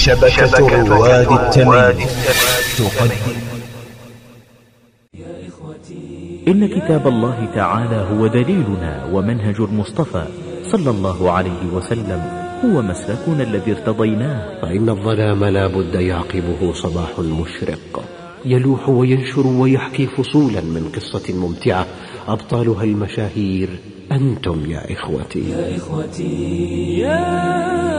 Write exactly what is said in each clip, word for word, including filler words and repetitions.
شبكة رواد التمييز تقدم. إن كتاب الله تعالى هو دليلنا ومنهج المصطفى صلى الله عليه وسلم، هو مسلكنا الذي ارتضيناه. فإن الظلام لا بد يعقبه صباح مشرق، يلوح وينشر ويحكي فصولا من قصة ممتعة أبطالها المشاهير أنتم يا إخوتي. يا إخوتي يا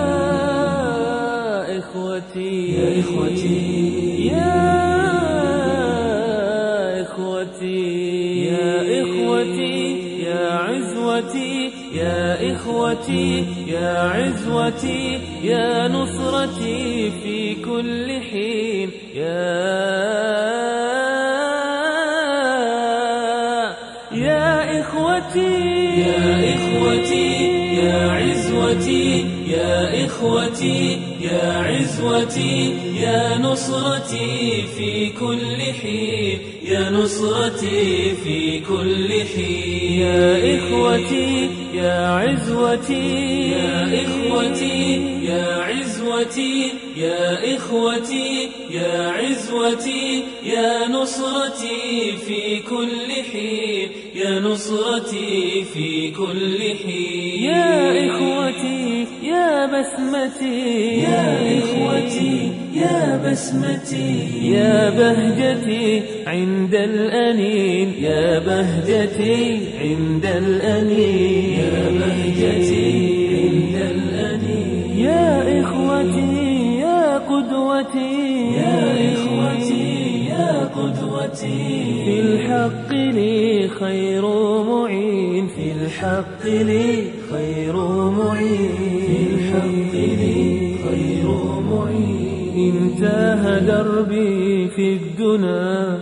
إخوتي يا إخوتي يا إخوتي يا إخوتي يا عزوتي يا إخوتي يا عزوتي يا نصرتي في كل حين. يا يا إخوتي يا إخوتي يا عزوتي يا إخوتي يا عزوتي يا نصرتي في كل حين. يا نصرتي في كل حين. يا إخوتي يا عزوتي يا إخوتي يا عزوتي يا إخوتي يا عزوتي يا نصرتي في كل حين. يا نصرتي في كل حين. يا إخوتي يا بسمتي يا إخوتي يا بسمتي يا بهجتي عند الأنين. يا بهجتي عند الأنين. يا بهجتي عند الأنين. يا إخوتي يا قدوتي يا إخوتي يا قدوتي في الحق لي خير معين. في الحق لي خير معين. في الحق لي خير معين. انتهى دربي في الدنا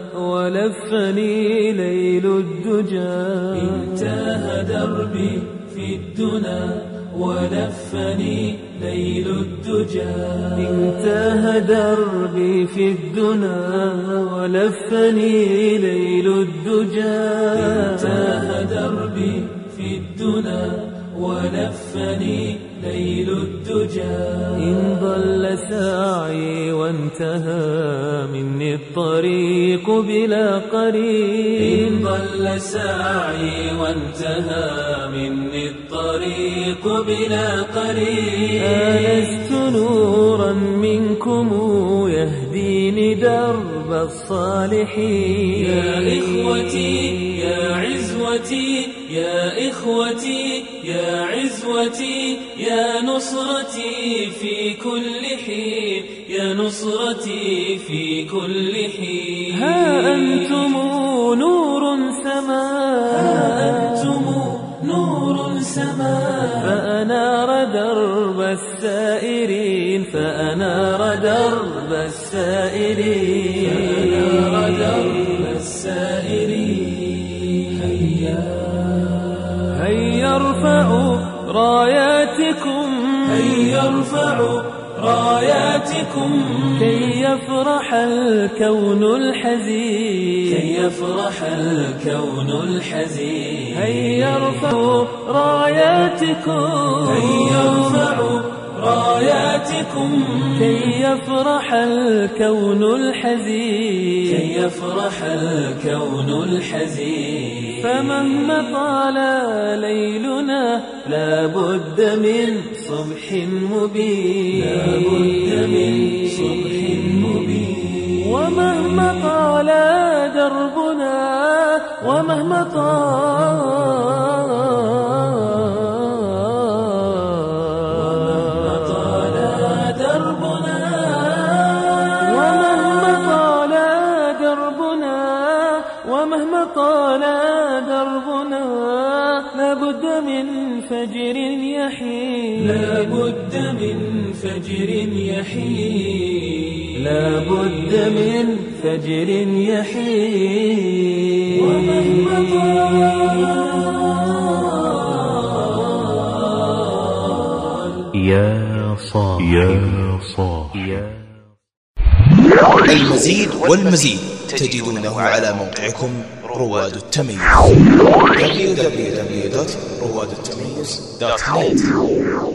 ولفني ليل الدجى. انتهى دربي في الدنا ولفني ليل الدجى. انتهى دربي في الدنا ولفني ليل الدجى. انتهى دربي في الدنا ولفني ليل الدجى. إن ضل سعي وانتهى مني الطريق بلا قرين. إن ضل سعي وانتهى مني الطريق بلا قرين. آنست نورا منكم يهديني درب الصالحين. يا إخوتي يا عزوتي يا إخوتي يا عزوتي يا نصرتي في كل حين. يا نصرتي في كل حين. ها أنتم نور سماء. ها أنتم نور سماء. فأنار درب السائرين. فأنار درب السائرين. فأنار درب السائرين. هيا هيا ارفعوا راياتكم. هيا ارفعوا راياتكم كي يفرح الكون الحزين. كي يفرح الكون الحزين. هيا ارفعوا راياتكم. هيا ارفعوا راياتكم كي يفرح الكون الحزين. كي يفرح الكون الحزين. فمهما طال ليلنا لا بد من صبح مبين. لا بد من صبح مبين. ومهما طال دربنا ومهما طال ومهما طال دربنا لابد من فجر يحين. لابد من فجر يحين. لابد من فجر يحين. ومهما طال يا صاحي يا صاحي. المزيد والمزيد تجدونه على موقعكم رواد التميز دبليو دبليو دبليو دوت رواد التميز دوت نت.